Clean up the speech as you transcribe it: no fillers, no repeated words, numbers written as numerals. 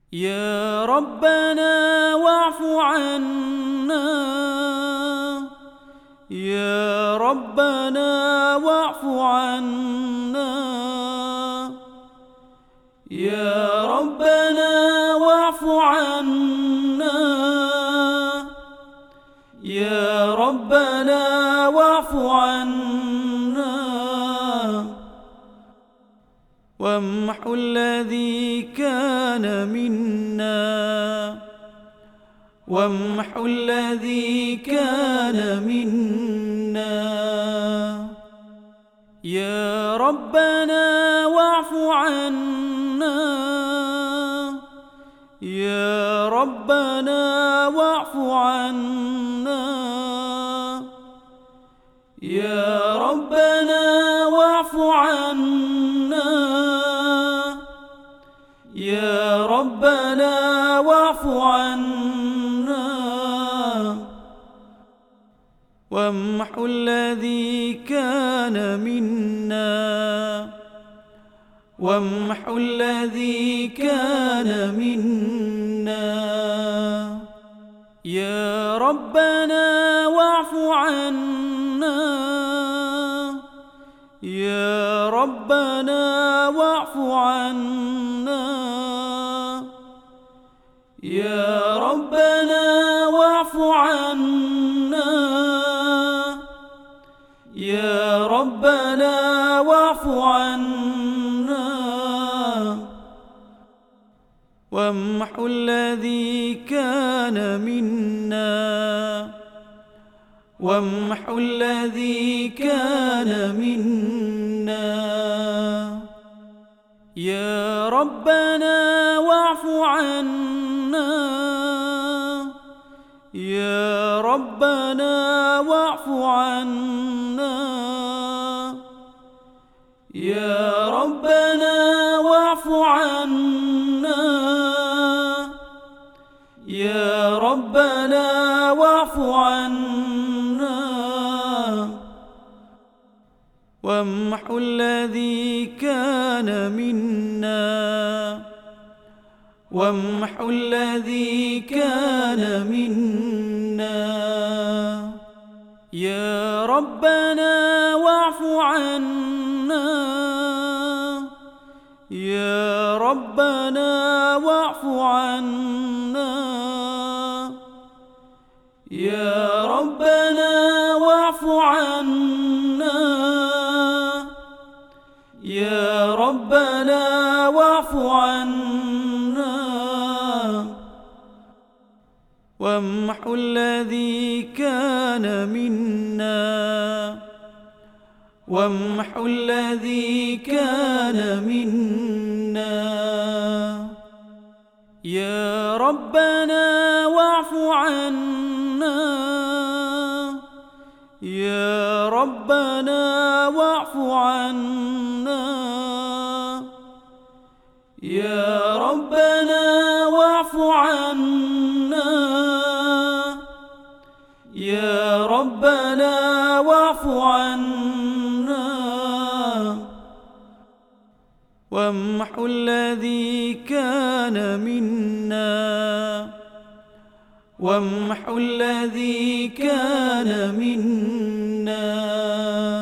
يا ربنا واعف عنا، يا ربنا واعف عنا، يا ربنا واعف عنا، يا ربنا واعف عنا، وامحو الذي كان منا، وامحو الذي كان منا. يا ربنا واعف عنا، يا ربنا واعف عنا، يا ربنا واعف عنا، يا ربنا واعف عنا، وامحو الذي كان منا، وامحو الذي كان منا. يا ربنا واعف عنا، يا ربنا واعف عنا، يا ربنا واعف عنا، يا ربنا واعف عنا، وامحو الذي كان منا، وامحو الذي كان منا. يا ربنا واعف عنا، يا ربنا واعف عنا، يا ربنا واعف عنا، يا ربنا واعف عنا، وامحو الذي كان منا، وامحو الذي كان منا. يا ربنا واعف عنا، يا ربنا واعف عنا، يا ربنا واعف عنا، يا ربنا واعف عنا، وامحو الذي كان منا، وامحو الذي كان منا. يا ربنا واعف عنا، يا ربنا واعف عنا، يا ربنا واعف عنا، يا ربنا واعف عنا، وامحو الذي كان منا، وامحو الذي كان منا.